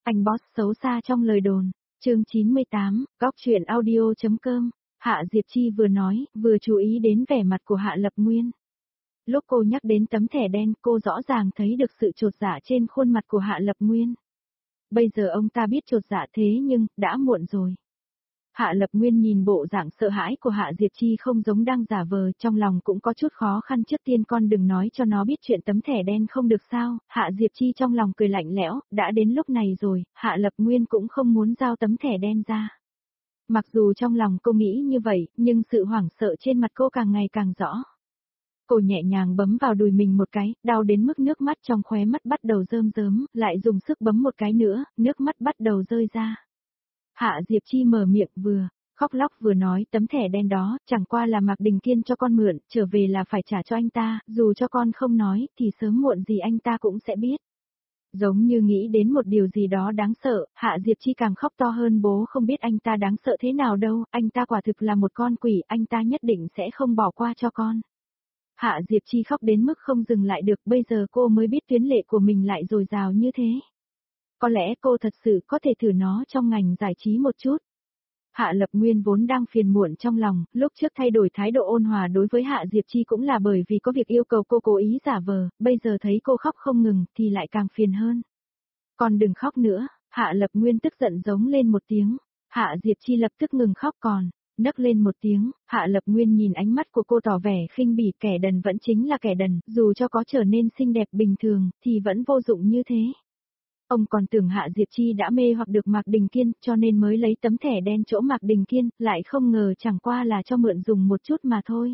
Anh boss xấu xa trong lời đồn. Chương 98, góc truyện audio.com. Hạ Diệp Chi vừa nói, vừa chú ý đến vẻ mặt của Hạ Lập Nguyên. Lúc cô nhắc đến tấm thẻ đen, cô rõ ràng thấy được sự chột dạ trên khuôn mặt của Hạ Lập Nguyên. Bây giờ ông ta biết chột dạ thế nhưng, đã muộn rồi. Hạ Lập Nguyên nhìn bộ dạng sợ hãi của Hạ Diệp Chi không giống đang giả vờ, trong lòng cũng có chút khó khăn. Trước tiên con đừng nói cho nó biết chuyện tấm thẻ đen không được sao. Hạ Diệp Chi trong lòng cười lạnh lẽo, đã đến lúc này rồi, Hạ Lập Nguyên cũng không muốn giao tấm thẻ đen ra. Mặc dù trong lòng cô nghĩ như vậy, nhưng sự hoảng sợ trên mặt cô càng ngày càng rõ. Cô nhẹ nhàng bấm vào đùi mình một cái, đau đến mức nước mắt trong khóe mắt bắt đầu rơm rớm, lại dùng sức bấm một cái nữa, nước mắt bắt đầu rơi ra. Hạ Diệp Chi mở miệng vừa khóc lóc vừa nói tấm thẻ đen đó, chẳng qua là Mạc Đình Kiên cho con mượn, trở về là phải trả cho anh ta, dù cho con không nói, thì sớm muộn gì anh ta cũng sẽ biết. Giống như nghĩ đến một điều gì đó đáng sợ, Hạ Diệp Chi càng khóc to hơn. Bố không biết anh ta đáng sợ thế nào đâu, anh ta quả thực là một con quỷ, anh ta nhất định sẽ không bỏ qua cho con. Hạ Diệp Chi khóc đến mức không dừng lại được, bây giờ cô mới biết tuyến lệ của mình lại dồi dào như thế. Có lẽ cô thật sự có thể thử nó trong ngành giải trí một chút. Hạ Lập Nguyên vốn đang phiền muộn trong lòng, lúc trước thay đổi thái độ ôn hòa đối với Hạ Diệp Chi cũng là bởi vì có việc yêu cầu cô cố ý giả vờ, bây giờ thấy cô khóc không ngừng thì lại càng phiền hơn. Còn đừng khóc nữa, Hạ Lập Nguyên tức giận giống lên một tiếng. Hạ Diệp Chi lập tức ngừng khóc còn, nấc lên một tiếng. Hạ Lập Nguyên nhìn ánh mắt của cô tỏ vẻ khinh bỉ, kẻ đần vẫn chính là kẻ đần, dù cho có trở nên xinh đẹp bình thường, thì vẫn vô dụng như thế. Ông còn tưởng Hạ Diệp Chi đã mê hoặc được Mạc Đình Kiên, cho nên mới lấy tấm thẻ đen chỗ Mạc Đình Kiên, lại không ngờ chẳng qua là cho mượn dùng một chút mà thôi.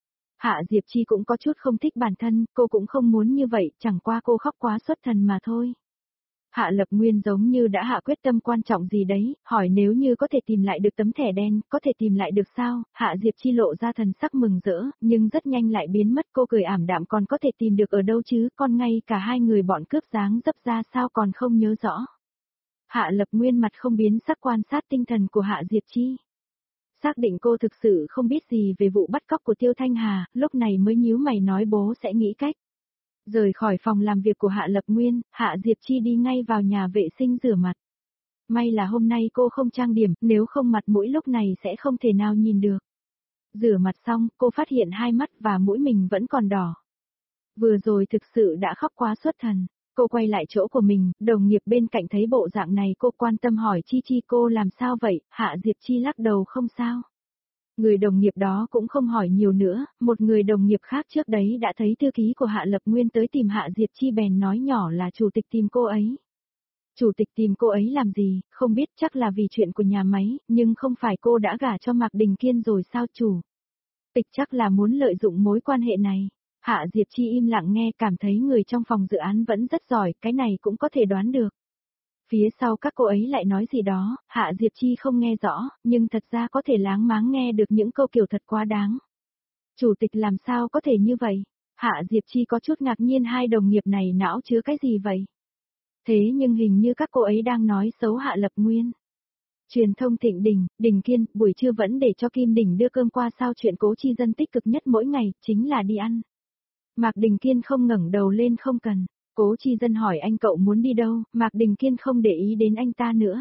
Hạ Diệp Chi cũng có chút không thích bản thân, cô cũng không muốn như vậy, chẳng qua cô khóc quá xuất thần mà thôi. Hạ Lập Nguyên giống như đã hạ quyết tâm quan trọng gì đấy, hỏi nếu như có thể tìm lại được tấm thẻ đen, có thể tìm lại được sao? Hạ Diệp Chi lộ ra thần sắc mừng rỡ, nhưng rất nhanh lại biến mất. Cô cười ảm đạm, còn có thể tìm được ở đâu chứ, con ngay cả hai người bọn cướp dáng dấp ra sao còn không nhớ rõ. Hạ Lập Nguyên mặt không biến sắc quan sát tinh thần của Hạ Diệp Chi. Xác định cô thực sự không biết gì về vụ bắt cóc của Tiêu Thanh Hà, lúc này mới nhíu mày nói bố sẽ nghĩ cách. Rời khỏi phòng làm việc của Hạ Lập Nguyên, Hạ Diệp Chi đi ngay vào nhà vệ sinh rửa mặt. May là hôm nay cô không trang điểm, nếu không mặt mũi lúc này sẽ không thể nào nhìn được. Rửa mặt xong, cô phát hiện hai mắt và mũi mình vẫn còn đỏ. Vừa rồi thực sự đã khóc quá xuất thần. Cô quay lại chỗ của mình, đồng nghiệp bên cạnh thấy bộ dạng này cô quan tâm hỏi Chi Chi cô làm sao vậy, Hạ Diệp Chi lắc đầu không sao. Người đồng nghiệp đó cũng không hỏi nhiều nữa, một người đồng nghiệp khác trước đấy đã thấy thư ký của Hạ Lập Nguyên tới tìm Hạ Diệp Chi bèn nói nhỏ là chủ tịch tìm cô ấy. Chủ tịch tìm cô ấy làm gì, không biết, chắc là vì chuyện của nhà máy, nhưng không phải cô đã gả cho Mạc Đình Kiên rồi sao chủ tịch chắc là muốn lợi dụng mối quan hệ này. Hạ Diệp Chi im lặng nghe, cảm thấy người trong phòng dự án vẫn rất giỏi, cái này cũng có thể đoán được. Phía sau các cô ấy lại nói gì đó, Hạ Diệp Chi không nghe rõ, nhưng thật ra có thể láng máng nghe được những câu kiểu thật quá đáng. Chủ tịch làm sao có thể như vậy? Hạ Diệp Chi có chút ngạc nhiên, hai đồng nghiệp này não chứa cái gì vậy? Thế nhưng hình như các cô ấy đang nói xấu Hạ Lập Nguyên. Truyền thông Thịnh Đình Kiên, buổi trưa vẫn để cho Kim Đình đưa cơm qua sao, chuyện Cố Chi Dân tích cực nhất mỗi ngày, chính là đi ăn. Mạc Đình Kiên không ngẩng đầu lên, không cần. Cố Chi Dân hỏi anh cậu muốn đi đâu, Mạc Đình Kiên không để ý đến anh ta nữa.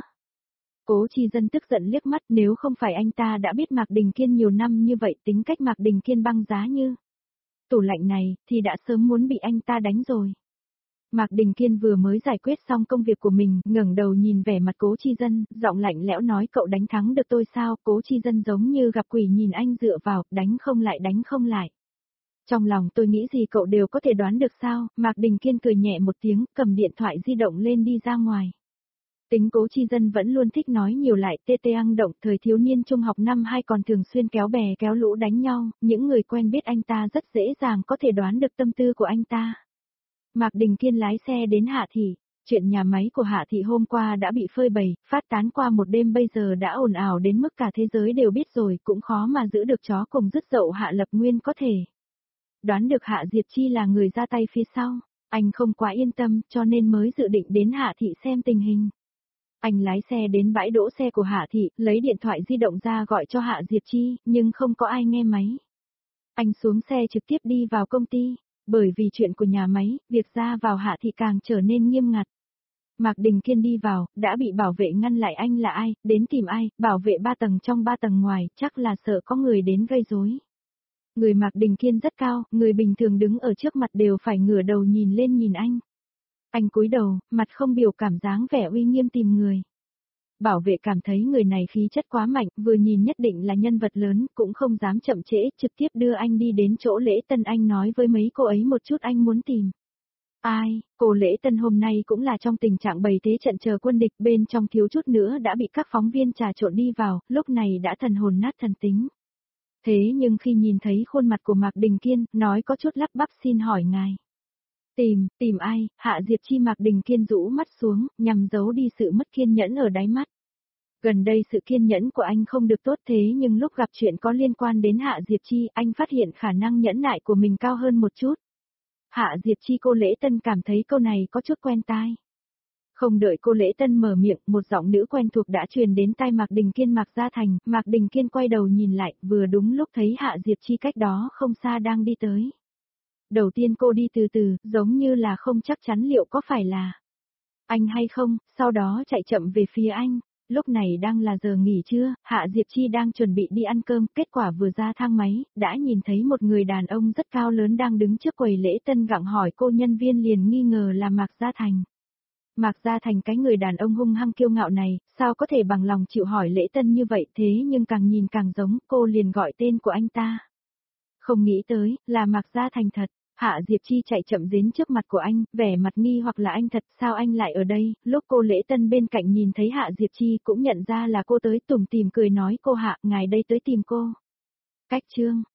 Cố Chi Dân tức giận liếc mắt, nếu không phải anh ta đã biết Mạc Đình Kiên nhiều năm như vậy, tính cách Mạc Đình Kiên băng giá như tủ lạnh này, thì đã sớm muốn bị anh ta đánh rồi. Mạc Đình Kiên vừa mới giải quyết xong công việc của mình, ngẩng đầu nhìn vẻ mặt Cố Chi Dân, giọng lạnh lẽo nói cậu đánh thắng được tôi sao? Cố Chi Dân giống như gặp quỷ nhìn anh dựa vào, đánh không lại. Trong lòng tôi nghĩ gì cậu đều có thể đoán được sao? Mạc Đình Kiên cười nhẹ một tiếng, cầm điện thoại di động lên đi ra ngoài. Tính Cố Chi Dân vẫn luôn thích nói nhiều lại, tê tê ăn động, thời thiếu niên trung học năm 2 còn thường xuyên kéo bè kéo lũ đánh nhau, những người quen biết anh ta rất dễ dàng có thể đoán được tâm tư của anh ta. Mạc Đình Kiên lái xe đến Hạ Thị. Chuyện nhà máy của Hạ Thị hôm qua đã bị phơi bày, phát tán qua một đêm, bây giờ đã ồn ào đến mức cả thế giới đều biết rồi, cũng khó mà giữ được chó cùng dứt dậu. Hạ Lập Nguyên có thể đoán được Hạ Diệp Chi là người ra tay phía sau. Anh không quá yên tâm, cho nên mới dự định đến Hạ Thị xem tình hình. Anh lái xe đến bãi đỗ xe của Hạ Thị, lấy điện thoại di động ra gọi cho Hạ Diệp Chi, nhưng không có ai nghe máy. Anh xuống xe trực tiếp đi vào công ty. Bởi vì chuyện của nhà máy, việc ra vào Hạ Thị càng trở nên nghiêm ngặt. Mạc Đình Kiên đi vào, đã bị bảo vệ ngăn lại. Anh là ai, đến tìm ai, bảo vệ 3 tầng trong 3 tầng ngoài, chắc là sợ có người đến gây rối. Người Mạc Đình Kiên rất cao, người bình thường đứng ở trước mặt đều phải ngửa đầu nhìn lên nhìn anh. Anh cúi đầu, mặt không biểu cảm dáng vẻ uy nghiêm tìm người. Bảo vệ cảm thấy người này khí chất quá mạnh, vừa nhìn nhất định là nhân vật lớn, cũng không dám chậm trễ, trực tiếp đưa anh đi đến chỗ Lễ Tân. Anh nói với mấy cô ấy một chút anh muốn tìm. Ai, cô Lễ Tân hôm nay cũng là trong tình trạng bày thế trận chờ quân địch, bên trong thiếu chút nữa đã bị các phóng viên trà trộn đi vào, lúc này đã thần hồn nát thần tính. Thế nhưng khi nhìn thấy khuôn mặt của Mạc Đình Kiên, nói có chút lắp bắp xin hỏi ngài. Tìm ai, Hạ Diệp Chi. Mạc Đình Kiên rũ mắt xuống, nhằm giấu đi sự mất kiên nhẫn ở đáy mắt. Gần đây sự kiên nhẫn của anh không được tốt, thế nhưng lúc gặp chuyện có liên quan đến Hạ Diệp Chi, anh phát hiện khả năng nhẫn nại của mình cao hơn một chút. Hạ Diệp Chi. Cô Lễ Tân cảm thấy câu này có chút quen tai. Không đợi cô Lễ Tân mở miệng, một giọng nữ quen thuộc đã truyền đến tai Mạc Đình Kiên. Mạc Gia Thành. Mạc Đình Kiên quay đầu nhìn lại, vừa đúng lúc thấy Hạ Diệp Chi cách đó không xa đang đi tới. Đầu tiên cô đi từ từ, giống như là không chắc chắn liệu có phải là anh hay không, sau đó chạy chậm về phía anh. Lúc này đang là giờ nghỉ trưa, Hạ Diệp Chi đang chuẩn bị đi ăn cơm, kết quả vừa ra thang máy, đã nhìn thấy một người đàn ông rất cao lớn đang đứng trước quầy Lễ Tân gặng hỏi cô. Nhân viên liền nghi ngờ là Mạc Gia Thành. Mạc Gia Thành, cái người đàn ông hung hăng kiêu ngạo này, sao có thể bằng lòng chịu hỏi Lễ Tân như vậy, thế nhưng càng nhìn càng giống, cô liền gọi tên của anh ta. Không nghĩ tới, là Mạc Gia Thành thật. Hạ Diệp Chi chạy chậm đến trước mặt của anh, vẻ mặt nghi hoặc là anh thật, sao anh lại ở đây. Lúc cô Lễ Tân bên cạnh nhìn thấy Hạ Diệp Chi cũng nhận ra là cô tới, tủm tỉm cười nói cô Hạ, ngài đây tới tìm cô. Cách chương